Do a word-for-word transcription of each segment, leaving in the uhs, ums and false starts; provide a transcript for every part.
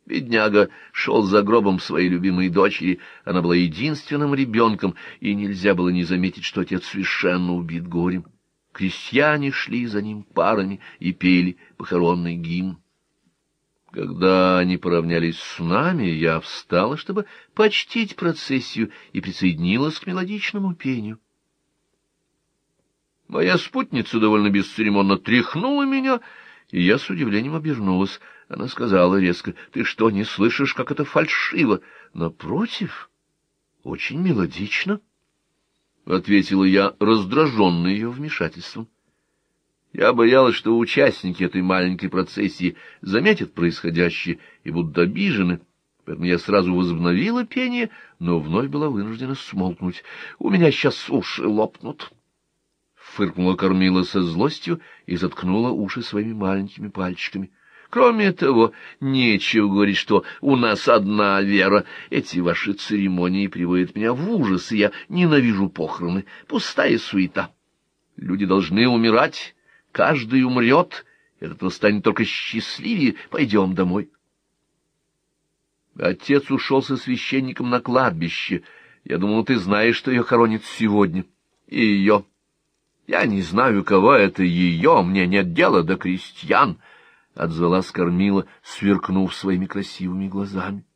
Бедняга шел за гробом своей любимой дочери, она была единственным ребенком, и нельзя было не заметить, что отец совершенно убит горем. Крестьяне шли за ним парами и пели похоронный гимн. Когда они поравнялись с нами, я встала, чтобы почтить процессию, и присоединилась к мелодичному пению. Моя спутница довольно бесцеремонно тряхнула меня, и я с удивлением обернулась. Она сказала резко: — Ты что, не слышишь, как это фальшиво? — Напротив, очень мелодично, — ответила я, раздраженная ее вмешательством. Я боялась, что участники этой маленькой процессии заметят происходящее и будут обижены, поэтому я сразу возобновила пение, но вновь была вынуждена смолкнуть. — У меня сейчас уши лопнут! — фыркнула Кормила со злостью и заткнула уши своими маленькими пальчиками. Кроме того, нечего говорить, что у нас одна вера. Эти ваши церемонии приводят меня в ужас, и я ненавижу похороны. Пустая суета. Люди должны умирать, каждый умрет, и от этого станет только счастливее. Пойдем домой. Отец ушел со священником на кладбище. Я думал, ты знаешь, что ее хоронят сегодня. И ее. Я не знаю, кого это ее, мне нет дела до крестьян. — отзвалась Кормила, сверкнув своими красивыми глазами.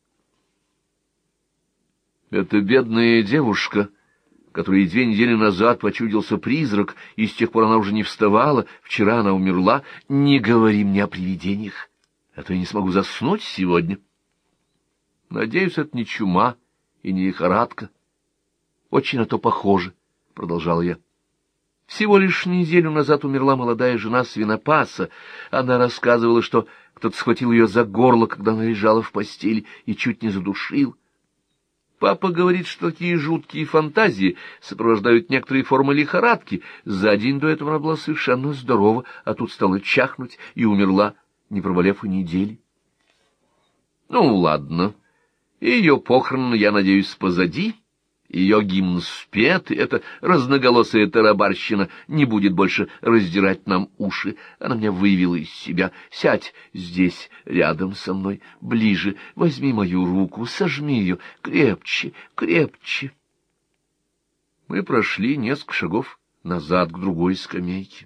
Эта бедная девушка, которой две недели назад почудился призрак, и с тех пор она уже не вставала, вчера она умерла. Не говори мне о привидениях, а то я не смогу заснуть сегодня. Надеюсь, это не чума и не лихорадка. Очень на то похоже, — продолжала я. Всего лишь неделю назад умерла молодая жена свинопаса. Она рассказывала, что кто-то схватил ее за горло, когда она лежала в постели, и чуть не задушил. Папа говорит, что такие жуткие фантазии сопровождают некоторые формы лихорадки. За день до этого она была совершенно здорова, а тут стала чахнуть и умерла, не проболев и недели. Ну, ладно. Ее похороны, я надеюсь, позади. Ее гимн спет, и эта разноголосая тарабарщина не будет больше раздирать нам уши. Она меня вывела из себя. Сядь здесь, рядом со мной, ближе, возьми мою руку, сожми ее крепче, крепче. Мы прошли несколько шагов назад к другой скамейке.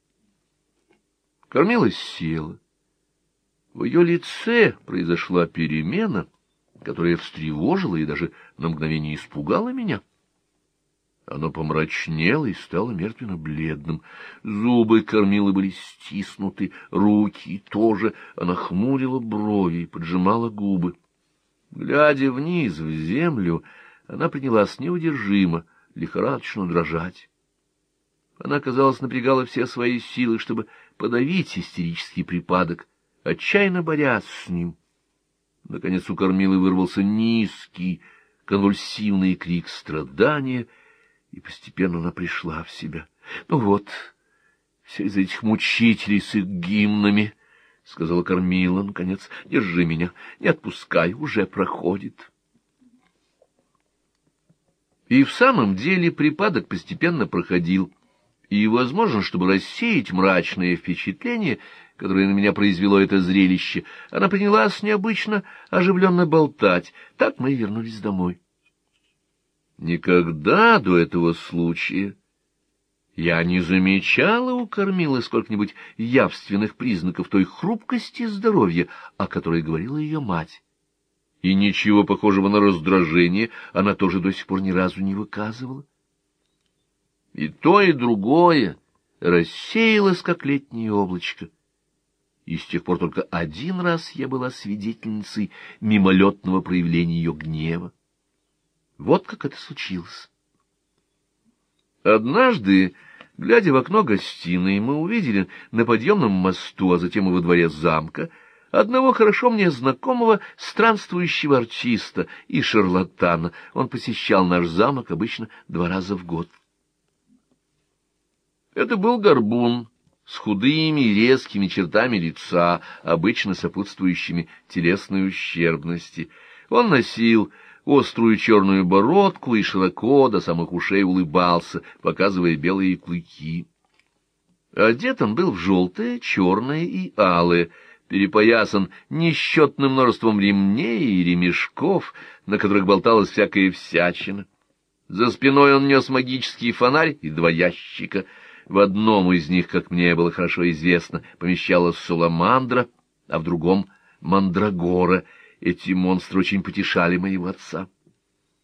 Кормила села. В ее лице произошла перемена, которая встревожила и даже на мгновение испугала меня. Оно помрачнело и стало мертвенно-бледным. Зубы Кормилы были стиснуты, руки тоже. Она хмурила брови и поджимала губы. Глядя вниз, в землю, она принялась неудержимо, лихорадочно дрожать. Она, казалось, напрягала все свои силы, чтобы подавить истерический припадок, отчаянно борясь с ним. Наконец у Кормилы вырвался низкий, конвульсивный крик страдания, и постепенно она пришла в себя. — Ну вот, все из этих мучителей с их гимнами, — сказала Кормила, наконец. — Держи меня, не отпускай, уже проходит. И в самом деле припадок постепенно проходил, и, возможно, чтобы рассеять мрачное впечатление, которое на меня произвело это зрелище, она принялась необычно оживленно болтать. Так мы и вернулись домой. Никогда до этого случая я не замечала у Кормилы сколько-нибудь явственных признаков той хрупкости здоровья, о которой говорила ее мать. И ничего похожего на раздражение она тоже до сих пор ни разу не выказывала. И то, и другое рассеялось, как летнее облачко. И с тех пор только один раз я была свидетельницей мимолетного проявления ее гнева. Вот как это случилось. Однажды, глядя в окно гостиной, мы увидели на подъемном мосту, а затем и во дворе замка, одного хорошо мне знакомого странствующего артиста и шарлатана. Он посещал наш замок обычно два раза в год. Это был горбун с худыми и резкими чертами лица, обычно сопутствующими телесной ущербности. Он носил острую черную бородку и широко до самых ушей улыбался, показывая белые клыки. Одет он был в желтое, черное и алое, перепоясан несчетным множеством ремней и ремешков, на которых болталась всякая всячина. За спиной он нес магический фонарь и два ящика. В одном из них, как мне было хорошо известно, помещалась саламандра, а в другом — мандрагора. Эти монстры очень потешали моего отца.